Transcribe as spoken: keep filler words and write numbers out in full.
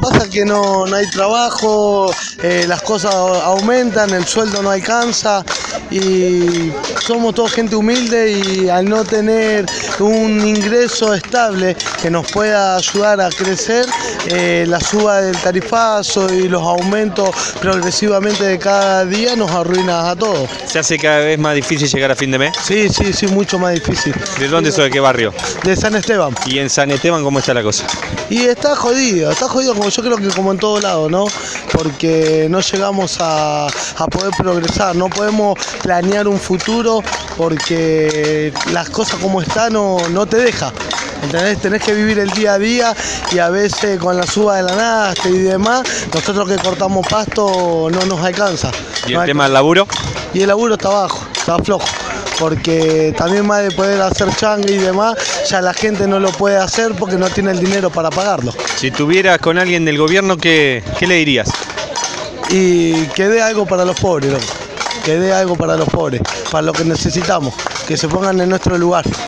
pasa es que no, no hay trabajo, eh, las cosas aumentan, el sueldo no alcanza y somos toda gente humilde y al no tener un ingreso estable que nos pueda ayudar a crecer, eh, la suba del tarifazo y los aumentos progresivamente de cada día nos arruina a todos. ¿Se hace cada vez más difícil llegar a fin de mes? Sí, sí, sí, mucho más difícil. ¿De dónde sos? ¿De qué barrio? De San Esteban. ¿Y en San Esteban cómo está la cosa? Y está jodido, está jodido como yo creo que como en todo lado, ¿no? Porque no llegamos a, a poder progresar, no podemos planear un futuro porque las cosas como están no, no te deja. ¿Entendés? Tenés que vivir el día a día y a veces con la suba de la nafta y demás, nosotros que cortamos pasto no nos alcanza. ¿Y no el tema alcanza. del laburo? Y el laburo está bajo, está flojo. Porque también más de poder hacer changa y demás, ya la gente no lo puede hacer porque no tiene el dinero para pagarlo. Si estuvieras con alguien del gobierno, ¿qué, qué le dirías? Y que dé algo para los pobres, loco. Que dé algo para los pobres, para lo que necesitamos, que se pongan en nuestro lugar.